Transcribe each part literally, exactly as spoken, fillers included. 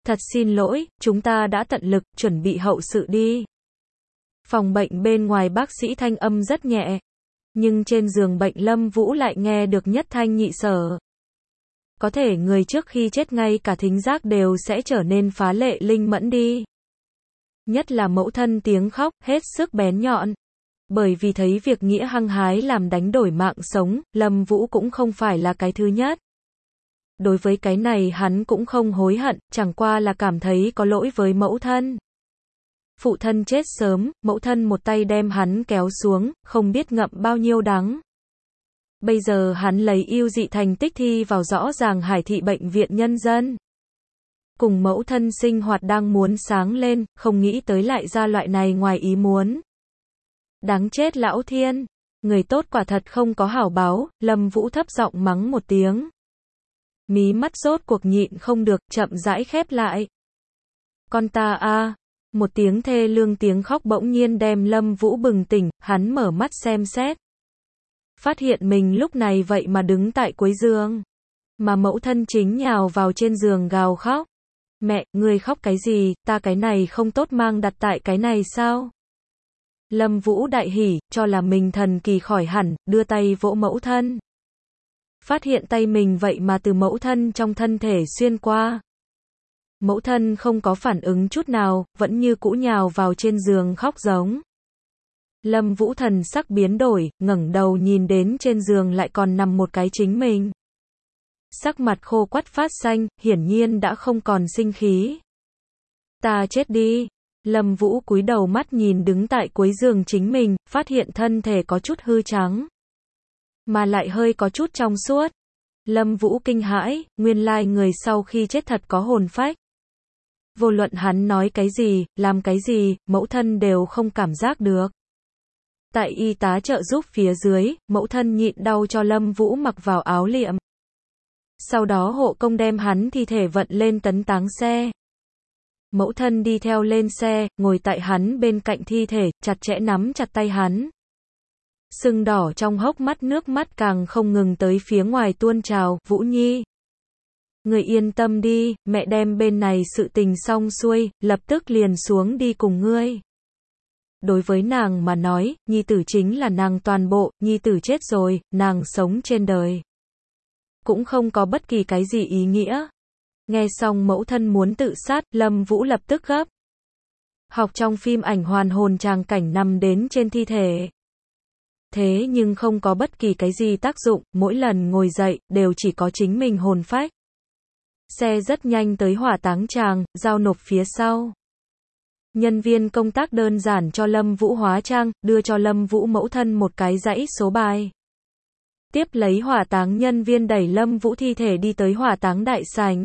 Thật xin lỗi, chúng ta đã tận lực, chuẩn bị hậu sự đi. Phòng bệnh bên ngoài bác sĩ thanh âm rất nhẹ. Nhưng trên giường bệnh Lâm Vũ lại nghe được nhất thanh nhị sở. Có thể người trước khi chết ngay cả thính giác đều sẽ trở nên phá lệ linh mẫn đi. Nhất là mẫu thân tiếng khóc, hết sức bén nhọn. Bởi vì thấy việc nghĩa hăng hái làm đánh đổi mạng sống, Lâm Vũ cũng không phải là cái thứ nhất. Đối với cái này hắn cũng không hối hận, chẳng qua là cảm thấy có lỗi với mẫu thân. Phụ thân chết sớm, mẫu thân một tay đem hắn kéo xuống, không biết ngậm bao nhiêu đắng. Bây giờ hắn lấy ưu dị thành tích thi vào rõ ràng Hải thị bệnh viện nhân dân. Cùng mẫu thân sinh hoạt đang muốn sáng lên, không nghĩ tới lại ra loại này ngoài ý muốn. Đáng chết lão thiên, người tốt quả thật không có hảo báo, Lâm Vũ thấp giọng mắng một tiếng. Mí mắt rốt cuộc nhịn không được, chậm rãi khép lại. Con ta a, một tiếng thê lương tiếng khóc bỗng nhiên đem Lâm Vũ bừng tỉnh, hắn mở mắt xem xét. Phát hiện mình lúc này vậy mà đứng tại cuối giường. Mà mẫu thân chính nhào vào trên giường gào khóc. Mẹ, ngươi khóc cái gì, ta cái này không tốt mang đặt tại cái này sao? Lâm Vũ đại hỉ, cho là mình thần kỳ khỏi hẳn, đưa tay vỗ mẫu thân. Phát hiện tay mình vậy mà từ mẫu thân trong thân thể xuyên qua. Mẫu thân không có phản ứng chút nào, vẫn như cũ nhào vào trên giường khóc giống. Lâm Vũ thần sắc biến đổi, ngẩng đầu nhìn đến trên giường lại còn nằm một cái chính mình. Sắc mặt khô quắt phát xanh, hiển nhiên đã không còn sinh khí. Ta chết đi. Lâm Vũ cúi đầu mắt nhìn đứng tại cuối giường chính mình, phát hiện thân thể có chút hư trắng. Mà lại hơi có chút trong suốt. Lâm Vũ kinh hãi, nguyên lai người sau khi chết thật có hồn phách. Vô luận hắn nói cái gì, làm cái gì, mẫu thân đều không cảm giác được. Tại y tá trợ giúp phía dưới, mẫu thân nhịn đau cho Lâm Vũ mặc vào áo liệm. Sau đó hộ công đem hắn thi thể vận lên tấn táng xe. Mẫu thân đi theo lên xe, ngồi tại hắn bên cạnh thi thể, chặt chẽ nắm chặt tay hắn. Sưng đỏ trong hốc mắt, nước mắt càng không ngừng tới phía ngoài tuôn trào. Vũ Nhi, người yên tâm đi, mẹ đem bên này sự tình xong xuôi, lập tức liền xuống đi cùng ngươi. Đối với nàng mà nói, nhi tử chính là nàng toàn bộ, nhi tử chết rồi, nàng sống trên đời cũng không có bất kỳ cái gì ý nghĩa. Nghe xong mẫu thân muốn tự sát, Lâm Vũ lập tức gấp. Học trong phim ảnh hoàn hồn tràng cảnh nằm đến trên thi thể. Thế nhưng không có bất kỳ cái gì tác dụng, mỗi lần ngồi dậy, đều chỉ có chính mình hồn phách. Xe rất nhanh tới hỏa táng tràng, giao nộp phía sau. Nhân viên công tác đơn giản cho Lâm Vũ hóa trang, đưa cho Lâm Vũ mẫu thân một cái dãy số bài. Tiếp lấy hỏa táng nhân viên đẩy Lâm Vũ thi thể đi tới hỏa táng đại sảnh.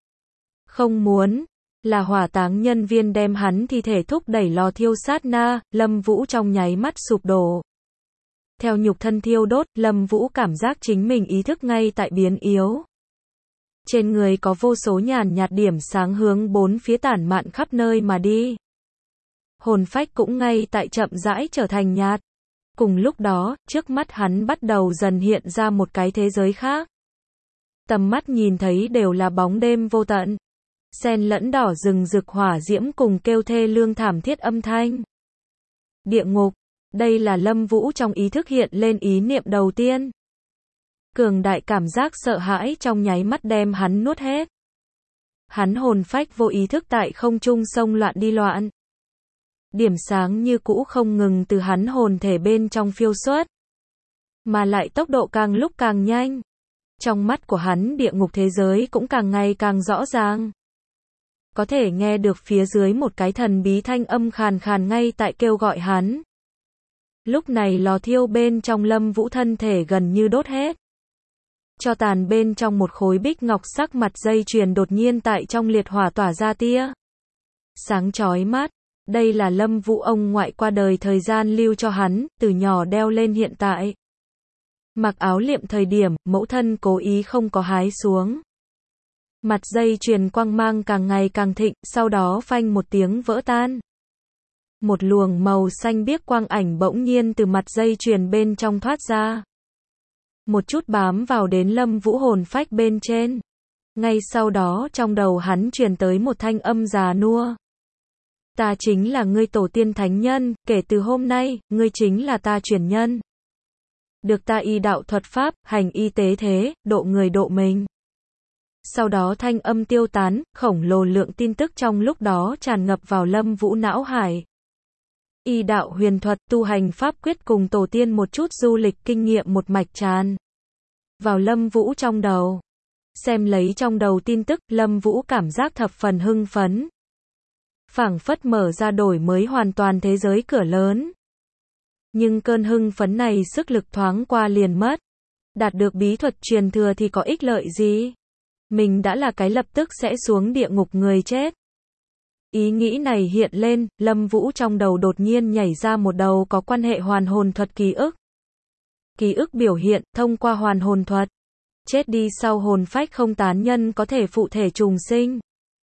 Không muốn, là hỏa táng nhân viên đem hắn thi thể thúc đẩy lò thiêu sát na, Lâm Vũ trong nháy mắt sụp đổ. Theo nhục thân thiêu đốt, Lâm Vũ cảm giác chính mình ý thức ngay tại biến yếu. Trên người có vô số nhàn nhạt điểm sáng hướng bốn phía tản mạn khắp nơi mà đi. Hồn phách cũng ngay tại chậm rãi trở thành nhạt. Cùng lúc đó, trước mắt hắn bắt đầu dần hiện ra một cái thế giới khác. Tầm mắt nhìn thấy đều là bóng đêm vô tận. Xen lẫn đỏ rừng rực hỏa diễm cùng kêu thê lương thảm thiết âm thanh. Địa ngục, đây là Lâm Vũ trong ý thức hiện lên ý niệm đầu tiên. Cường đại cảm giác sợ hãi trong nháy mắt đem hắn nuốt hết. Hắn hồn phách vô ý thức tại không trung xông loạn đi loạn. Điểm sáng như cũ không ngừng từ hắn hồn thể bên trong phiêu xuất. Mà lại tốc độ càng lúc càng nhanh. Trong mắt của hắn địa ngục thế giới cũng càng ngày càng rõ ràng. Có thể nghe được phía dưới một cái thần bí thanh âm khàn khàn ngay tại kêu gọi hắn. Lúc này lò thiêu bên trong Lâm Vũ thân thể gần như đốt hết. Cho tàn bên trong một khối bích ngọc sắc mặt dây chuyền đột nhiên tại trong liệt hỏa tỏa ra tia sáng chói mắt. Đây là Lâm Vũ ông ngoại qua đời thời gian lưu cho hắn, từ nhỏ đeo lên hiện tại. Mặc áo liệm thời điểm, mẫu thân cố ý không có hái xuống. Mặt dây chuyền quang mang càng ngày càng thịnh, sau đó phanh một tiếng vỡ tan. Một luồng màu xanh biếc quang ảnh bỗng nhiên từ mặt dây chuyền bên trong thoát ra. Một chút bám vào đến Lâm Vũ hồn phách bên trên. Ngay sau đó trong đầu hắn truyền tới một thanh âm già nua. Ta chính là ngươi tổ tiên thánh nhân, kể từ hôm nay, ngươi chính là ta truyền nhân. Được ta y đạo thuật pháp, hành y tế thế, độ người độ mình. Sau đó thanh âm tiêu tán, khổng lồ lượng tin tức trong lúc đó tràn ngập vào Lâm Vũ não hải. Y đạo huyền thuật, tu hành pháp quyết cùng tổ tiên một chút du lịch kinh nghiệm một mạch tràn vào Lâm Vũ trong đầu. Xem lấy trong đầu tin tức, Lâm Vũ cảm giác thập phần hưng phấn. Phảng phất mở ra đổi mới hoàn toàn thế giới cửa lớn. Nhưng cơn hưng phấn này sức lực thoáng qua liền mất. Đạt được bí thuật truyền thừa thì có ích lợi gì? Mình đã là cái lập tức sẽ xuống địa ngục người chết. Ý nghĩ này hiện lên, Lâm Vũ trong đầu đột nhiên nhảy ra một đầu có quan hệ hoàn hồn thuật ký ức. Ký ức biểu hiện, thông qua hoàn hồn thuật. Chết đi sau hồn phách không tán nhân có thể phụ thể trùng sinh.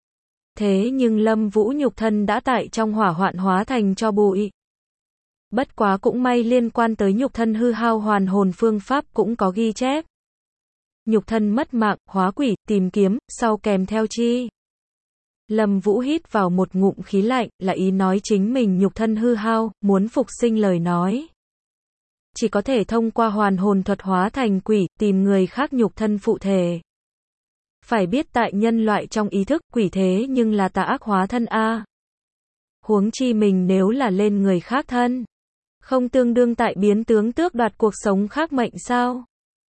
Thế nhưng Lâm Vũ nhục thân đã tại trong hỏa hoạn hóa thành tro bụi. Bất quá cũng may liên quan tới nhục thân hư hao hoàn hồn phương pháp cũng có ghi chép. Nhục thân mất mạng, hóa quỷ, tìm kiếm, sau kèm theo chi. Lâm Vũ hít vào một ngụm khí lạnh, là ý nói chính mình nhục thân hư hao, muốn phục sinh lời nói. Chỉ có thể thông qua hoàn hồn thuật hóa thành quỷ, tìm người khác nhục thân phụ thể. Phải biết tại nhân loại trong ý thức, quỷ thế nhưng là tà ác hóa thân a. Huống chi mình nếu là lên người khác thân, không tương đương tại biến tướng tước đoạt cuộc sống khác mệnh sao?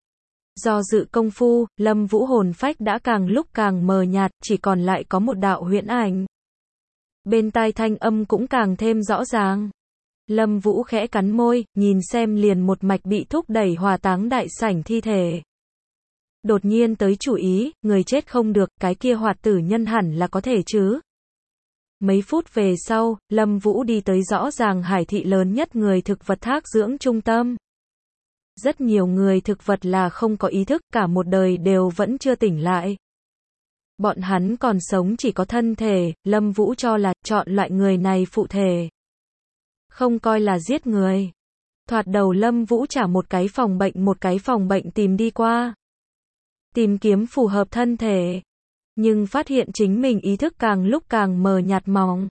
Do dự công phu, Lâm Vũ hồn phách đã càng lúc càng mờ nhạt, chỉ còn lại có một đạo huyễn ảnh. Bên tai thanh âm cũng càng thêm rõ ràng. Lâm Vũ khẽ cắn môi, nhìn xem liền một mạch bị thúc đẩy hỏa táng đại sảnh thi thể. Đột nhiên tới chủ ý, người chết không được, cái kia hoạt tử nhân hẳn là có thể chứ. Mấy phút về sau, Lâm Vũ đi tới rõ ràng hải thị lớn nhất người thực vật thác dưỡng trung tâm. Rất nhiều người thực vật là không có ý thức, cả một đời đều vẫn chưa tỉnh lại. Bọn hắn còn sống chỉ có thân thể, Lâm Vũ cho là chọn loại người này phụ thể. Không coi là giết người. Thoạt đầu Lâm Vũ trả một cái phòng bệnh một cái phòng bệnh tìm đi qua. Tìm kiếm phù hợp thân thể. Nhưng phát hiện chính mình ý thức càng lúc càng mờ nhạt mỏng.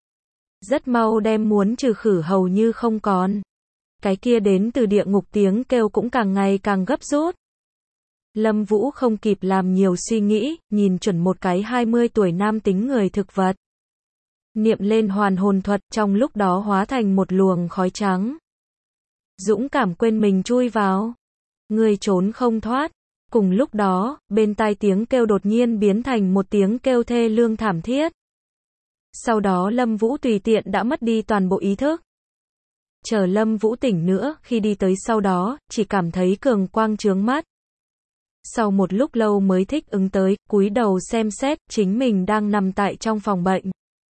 Rất mau đem muốn trừ khử hầu như không còn. Cái kia đến từ địa ngục tiếng kêu cũng càng ngày càng gấp rút. Lâm Vũ không kịp làm nhiều suy nghĩ, nhìn chuẩn một cái hai mươi tuổi nam tính người thực vật. Niệm lên hoàn hồn thuật, trong lúc đó hóa thành một luồng khói trắng. Dũng cảm quên mình chui vào. Người trốn không thoát. Cùng lúc đó, bên tai tiếng kêu đột nhiên biến thành một tiếng kêu thê lương thảm thiết. Sau đó Lâm Vũ tùy tiện đã mất đi toàn bộ ý thức. Chờ Lâm Vũ tỉnh nữa, khi đi tới sau đó, chỉ cảm thấy cường quang chướng mắt. Sau một lúc lâu mới thích ứng tới, cúi đầu xem xét, chính mình đang nằm tại trong phòng bệnh.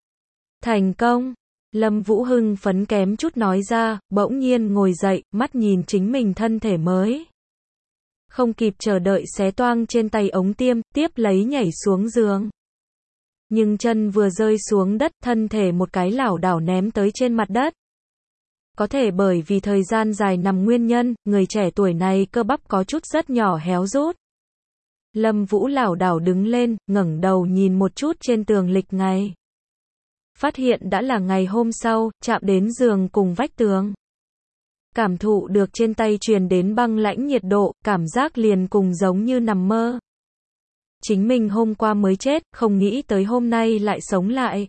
Thành công! Lâm Vũ hưng phấn kém chút nói ra, bỗng nhiên ngồi dậy, mắt nhìn chính mình thân thể mới. Không kịp chờ đợi xé toang trên tay ống tiêm, tiếp lấy nhảy xuống giường. Nhưng chân vừa rơi xuống đất, thân thể một cái lảo đảo ném tới trên mặt đất. Có thể bởi vì thời gian dài nằm nguyên nhân, người trẻ tuổi này cơ bắp có chút rất nhỏ héo rút. Lâm Vũ lảo đảo đứng lên, ngẩng đầu nhìn một chút trên tường lịch ngày. Phát hiện đã là ngày hôm sau, chạm đến giường cùng vách tường. Cảm thụ được trên tay truyền đến băng lãnh nhiệt độ, cảm giác liền cùng giống như nằm mơ. Chính mình hôm qua mới chết, không nghĩ tới hôm nay lại sống lại.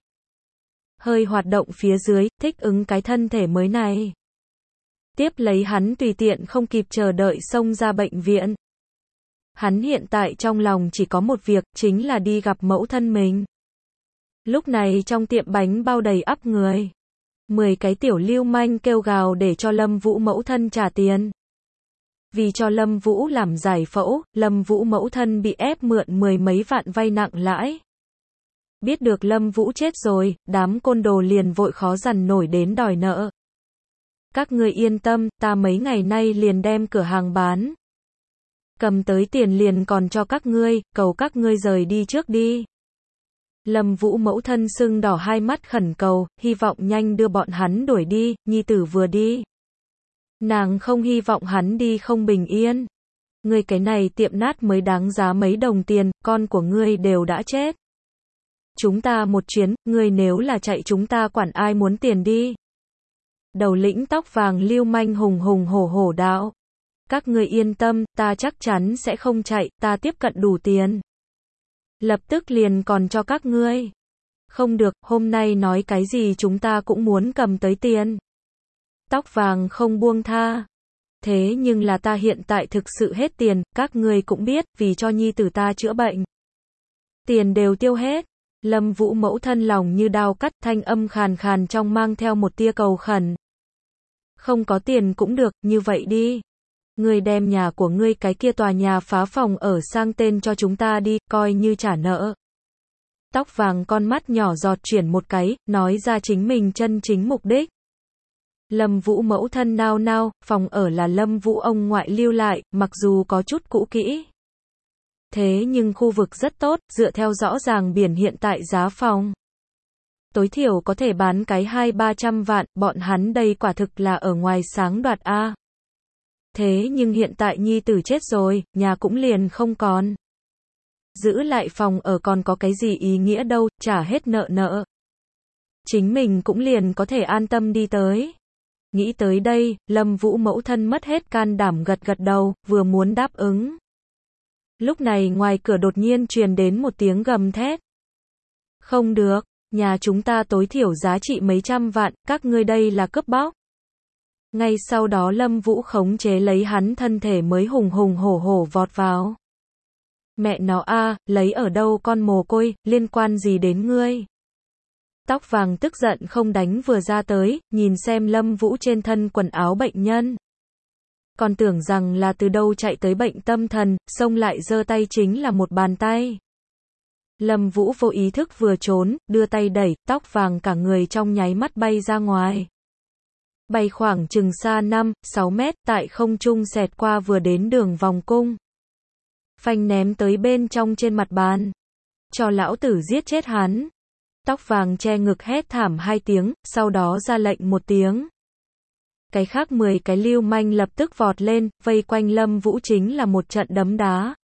Hơi hoạt động phía dưới, thích ứng cái thân thể mới này. Tiếp lấy hắn tùy tiện không kịp chờ đợi xông ra bệnh viện. Hắn hiện tại trong lòng chỉ có một việc, chính là đi gặp mẫu thân mình. Lúc này trong tiệm bánh bao đầy ắp người. Mười cái tiểu lưu manh kêu gào để cho Lâm Vũ mẫu thân trả tiền. Vì cho Lâm Vũ làm giải phẫu, Lâm Vũ mẫu thân bị ép mượn mười mấy vạn vay nặng lãi. Biết được Lâm Vũ chết rồi, đám côn đồ liền vội khó dằn nổi đến đòi nợ. Các ngươi yên tâm, ta mấy ngày nay liền đem cửa hàng bán. Cầm tới tiền liền còn cho các ngươi, cầu các ngươi rời đi trước đi. Lâm Vũ mẫu thân sưng đỏ hai mắt khẩn cầu, hy vọng nhanh đưa bọn hắn đuổi đi, nhi tử vừa đi. Nàng không hy vọng hắn đi không bình yên. Ngươi cái này tiệm nát mới đáng giá mấy đồng tiền, con của ngươi đều đã chết. Chúng ta một chuyến, ngươi nếu là chạy chúng ta quản ai muốn tiền đi. Đầu lĩnh tóc vàng lưu manh hùng hùng hổ hổ đạo. Các ngươi yên tâm, ta chắc chắn sẽ không chạy, ta tiếp cận đủ tiền. Lập tức liền còn cho các ngươi. Không được, hôm nay nói cái gì chúng ta cũng muốn cầm tới tiền. Tóc vàng không buông tha. Thế nhưng là ta hiện tại thực sự hết tiền, các ngươi cũng biết, vì cho nhi tử ta chữa bệnh. Tiền đều tiêu hết. Lâm Vũ mẫu thân lòng như đao cắt, thanh âm khàn khàn trong mang theo một tia cầu khẩn. Không có tiền cũng được, như vậy đi. Ngươi đem nhà của ngươi cái kia tòa nhà phá phòng ở sang tên cho chúng ta đi, coi như trả nợ. Tóc vàng con mắt nhỏ giọt chuyển một cái, nói ra chính mình chân chính mục đích. Lâm Vũ mẫu thân nao nao, phòng ở là Lâm Vũ ông ngoại lưu lại, mặc dù có chút cũ kỹ. Thế nhưng khu vực rất tốt, dựa theo rõ ràng biển hiện tại giá phòng. Tối thiểu có thể bán cái hai ba trăm vạn, bọn hắn đây quả thực là ở ngoài sáng đoạt A. Thế nhưng hiện tại nhi tử chết rồi, nhà cũng liền không còn. Giữ lại phòng ở còn có cái gì ý nghĩa đâu, trả hết nợ nợ. Chính mình cũng liền có thể an tâm đi tới. Nghĩ tới đây, Lâm Vũ mẫu thân mất hết can đảm gật gật đầu, vừa muốn đáp ứng. Lúc này ngoài cửa đột nhiên truyền đến một tiếng gầm thét. Không được, nhà chúng ta tối thiểu giá trị mấy trăm vạn, các ngươi đây là cướp bóc. Ngay sau đó Lâm Vũ khống chế lấy hắn thân thể mới hùng hùng hổ hổ vọt vào. Mẹ nó a, lấy ở đâu con mồ côi, liên quan gì đến ngươi? Tóc vàng tức giận không đánh vừa ra tới, nhìn xem Lâm Vũ trên thân quần áo bệnh nhân. Còn tưởng rằng là từ đâu chạy tới bệnh tâm thần, xông lại giơ tay chính là một bàn tay. Lâm Vũ vô ý thức vừa trốn, đưa tay đẩy, tóc vàng cả người trong nháy mắt bay ra ngoài. Bay khoảng chừng xa năm, sáu mét, tại không trung xẹt qua vừa đến đường vòng cung. Phanh ném tới bên trong trên mặt bàn. Cho lão tử giết chết hắn. Tóc vàng che ngực hét thảm hai tiếng, sau đó ra lệnh một tiếng. Cái khác mười cái lưu manh lập tức vọt lên, vây quanh Lâm Vũ chính là một trận đấm đá.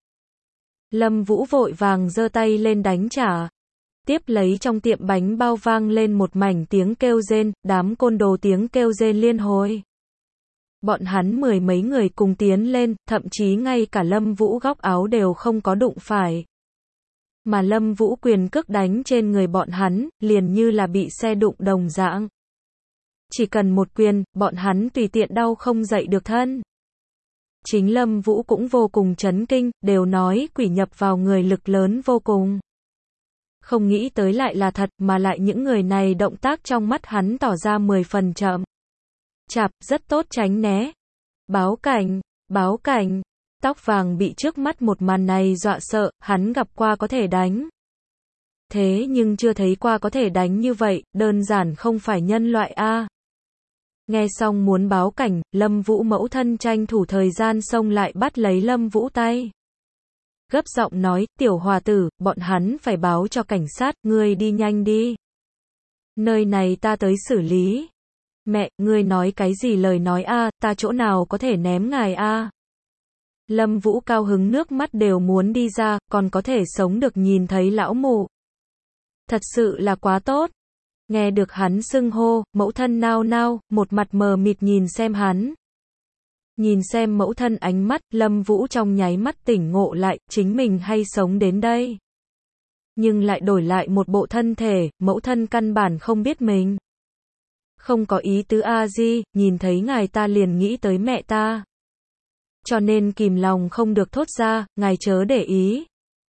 Lâm Vũ vội vàng giơ tay lên đánh trả. Tiếp lấy trong tiệm bánh bao vang lên một mảnh tiếng kêu rên, đám côn đồ tiếng kêu rên liên hồi. Bọn hắn mười mấy người cùng tiến lên, thậm chí ngay cả Lâm Vũ góc áo đều không có đụng phải. Mà Lâm Vũ quyền cước đánh trên người bọn hắn, liền như là bị xe đụng đồng dạng. Chỉ cần một quyền, bọn hắn tùy tiện đau không dậy được thân. Chính Lâm Vũ cũng vô cùng chấn kinh, đều nói quỷ nhập vào người lực lớn vô cùng. Không nghĩ tới lại là thật, mà lại những người này động tác trong mắt hắn tỏ ra mười phần chậm. Chạp, rất tốt tránh né. Báo cảnh, báo cảnh. Tóc vàng bị trước mắt một màn này dọa sợ, hắn gặp qua có thể đánh. Thế nhưng chưa thấy qua có thể đánh như vậy, đơn giản không phải nhân loại a. Nghe xong muốn báo cảnh, Lâm Vũ mẫu thân tranh thủ thời gian xông lại bắt lấy Lâm Vũ tay. Gấp giọng nói, tiểu hòa tử, bọn hắn phải báo cho cảnh sát, ngươi đi nhanh đi. Nơi này ta tới xử lý. Mẹ, ngươi nói cái gì lời nói a, ta chỗ nào có thể ném ngài a. Lâm Vũ cao hứng nước mắt đều muốn đi ra, còn có thể sống được nhìn thấy lão mụ. Thật sự là quá tốt. Nghe được hắn xưng hô, mẫu thân nao nao, một mặt mờ mịt nhìn xem hắn. Nhìn xem mẫu thân ánh mắt, Lâm Vũ trong nháy mắt tỉnh ngộ lại, chính mình hay sống đến đây. Nhưng lại đổi lại một bộ thân thể, mẫu thân căn bản không biết mình. Không có ý tứ a di, nhìn thấy ngài ta liền nghĩ tới mẹ ta. Cho nên kìm lòng không được thốt ra, ngài chớ để ý.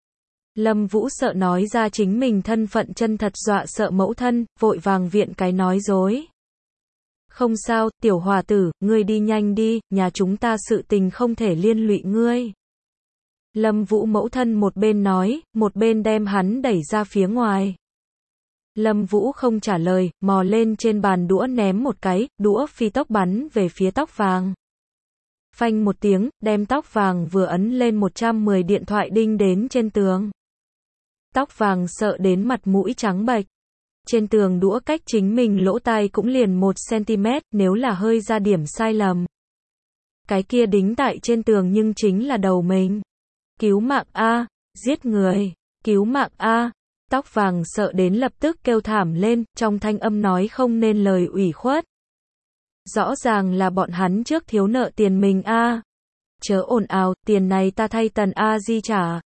Lâm Vũ sợ nói ra chính mình thân phận chân thật dọa sợ mẫu thân, vội vàng viện cái nói dối. Không sao, tiểu hòa tử, ngươi đi nhanh đi, nhà chúng ta sự tình không thể liên lụy ngươi. Lâm Vũ mẫu thân một bên nói, một bên đem hắn đẩy ra phía ngoài. Lâm Vũ không trả lời, mò lên trên bàn đũa ném một cái, đũa phi tốc bắn về phía tóc vàng. Phanh một tiếng, đem tóc vàng vừa ấn lên một trăm mười điện thoại đinh đến trên tường. Tóc vàng sợ đến mặt mũi trắng bệch. Trên tường đũa cách chính mình lỗ tai cũng liền một xăng ti mét, nếu là hơi ra điểm sai lầm. Cái kia đính tại trên tường nhưng chính là đầu mình. Cứu mạng a, giết người, cứu mạng a. Tóc vàng sợ đến lập tức kêu thảm lên, trong thanh âm nói không nên lời ủy khuất. Rõ ràng là bọn hắn trước thiếu nợ tiền mình a. Chớ ồn ào, tiền này ta thay Tần A Di trả.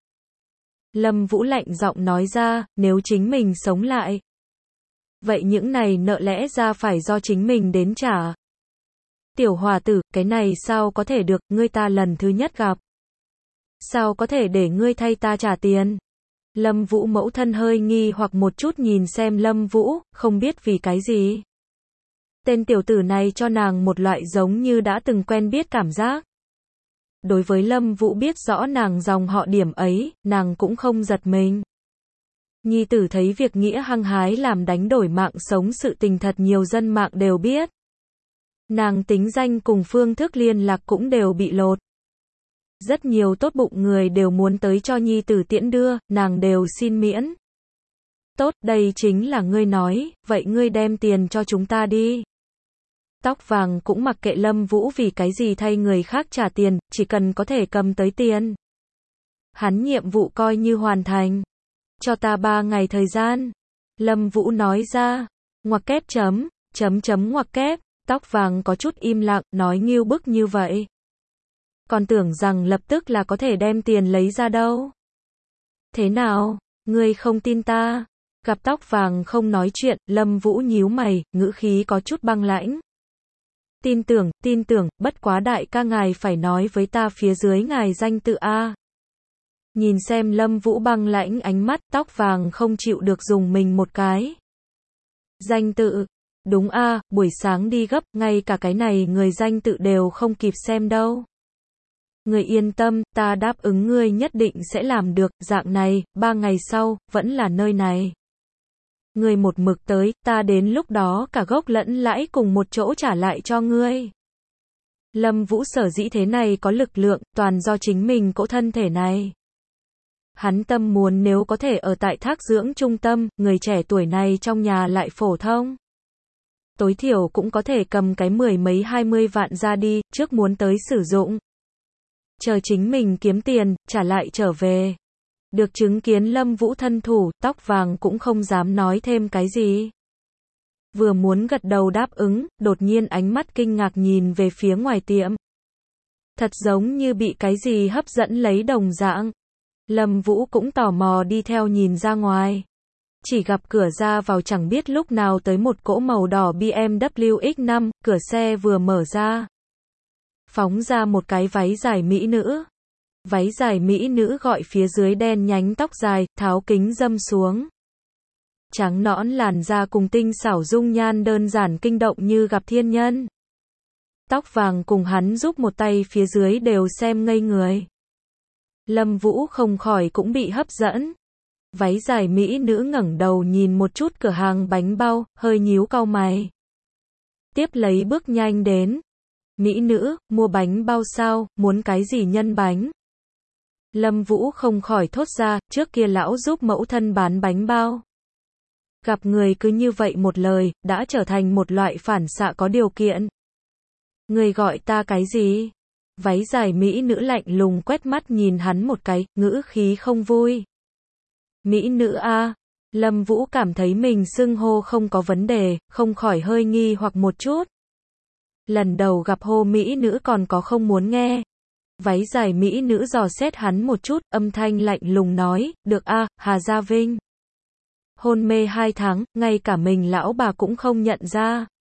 Lâm Vũ lạnh giọng nói ra, nếu chính mình sống lại. Vậy những này nợ lẽ ra phải do chính mình đến trả. Tiểu hòa tử, cái này sao có thể được, ngươi ta lần thứ nhất gặp. Sao có thể để ngươi thay ta trả tiền? Lâm Vũ mẫu thân hơi nghi hoặc một chút nhìn xem Lâm Vũ, không biết vì cái gì. Tên tiểu tử này cho nàng một loại giống như đã từng quen biết cảm giác. Đối với Lâm Vũ biết rõ nàng dòng họ điểm ấy, nàng cũng không giật mình. Nhi tử thấy việc nghĩa hăng hái làm đánh đổi mạng sống sự tình thật nhiều dân mạng đều biết. Nàng tính danh cùng phương thức liên lạc cũng đều bị lột. Rất nhiều tốt bụng người đều muốn tới cho nhi tử tiễn đưa, nàng đều xin miễn. Tốt, đây chính là ngươi nói, vậy ngươi đem tiền cho chúng ta đi. Tóc vàng cũng mặc kệ Lâm Vũ vì cái gì thay người khác trả tiền, chỉ cần có thể cầm tới tiền. Hắn nhiệm vụ coi như hoàn thành. Cho ta ba ngày thời gian. Lâm Vũ nói ra. Ngoặc kép chấm, chấm chấm ngoặc kép. Tóc vàng có chút im lặng, nói nghiêu bức như vậy. Còn tưởng rằng lập tức là có thể đem tiền lấy ra đâu. Thế nào, ngươi không tin ta? Gặp tóc vàng không nói chuyện, Lâm Vũ nhíu mày, ngữ khí có chút băng lãnh. Tin tưởng, tin tưởng, bất quá đại ca ngài phải nói với ta phía dưới ngài danh tự a. Nhìn xem Lâm Vũ băng lãnh ánh mắt, tóc vàng không chịu được dùng mình một cái. Danh tự, đúng a, buổi sáng đi gấp, ngay cả cái này người danh tự đều không kịp xem đâu. Người yên tâm, ta đáp ứng ngươi nhất định sẽ làm được, dạng này, ba ngày sau, vẫn là nơi này. Ngươi một mực tới, ta đến lúc đó cả gốc lẫn lãi cùng một chỗ trả lại cho ngươi. Lâm Vũ sở dĩ thế này có lực lượng, toàn do chính mình cỗ thân thể này. Hắn tâm muốn nếu có thể ở tại thác dưỡng trung tâm, người trẻ tuổi này trong nhà lại phổ thông. Tối thiểu cũng có thể cầm cái mười mấy hai mươi vạn ra đi, trước muốn tới sử dụng. Chờ chính mình kiếm tiền, trả lại trở về. Được chứng kiến Lâm Vũ thân thủ, tóc vàng cũng không dám nói thêm cái gì. Vừa muốn gật đầu đáp ứng, đột nhiên ánh mắt kinh ngạc nhìn về phía ngoài tiệm. Thật giống như bị cái gì hấp dẫn lấy đồng dạng. Lâm Vũ cũng tò mò đi theo nhìn ra ngoài. Chỉ gặp cửa ra vào chẳng biết lúc nào tới một cỗ màu đỏ B M W X năm, cửa xe vừa mở ra. Phóng ra một cái váy dài mỹ nữ. Váy dài mỹ nữ gọi phía dưới đen nhánh tóc dài, tháo kính dâm xuống. Trắng nõn làn da cùng tinh xảo dung nhan đơn giản kinh động như gặp thiên nhân. Tóc vàng cùng hắn giúp một tay phía dưới đều xem ngây người. Lâm Vũ không khỏi cũng bị hấp dẫn. Váy dài mỹ nữ ngẩng đầu nhìn một chút cửa hàng bánh bao, hơi nhíu cau mày. Tiếp lấy bước nhanh đến. Mỹ nữ, mua bánh bao sao, muốn cái gì nhân bánh? Lâm Vũ không khỏi thốt ra, trước kia lão giúp mẫu thân bán bánh bao. Gặp người cứ như vậy một lời, đã trở thành một loại phản xạ có điều kiện. Người gọi ta cái gì? Váy dài mỹ nữ lạnh lùng quét mắt nhìn hắn một cái, ngữ khí không vui. Mỹ nữ a. Lâm Vũ cảm thấy mình xưng hô không có vấn đề, không khỏi hơi nghi hoặc một chút. Lần đầu gặp hô mỹ nữ còn có không muốn nghe. Váy dài mỹ nữ dò xét hắn một chút, âm thanh lạnh lùng nói, được a, Hà Gia Vinh. Hôn mê hai tháng, ngay cả mình lão bà cũng không nhận ra.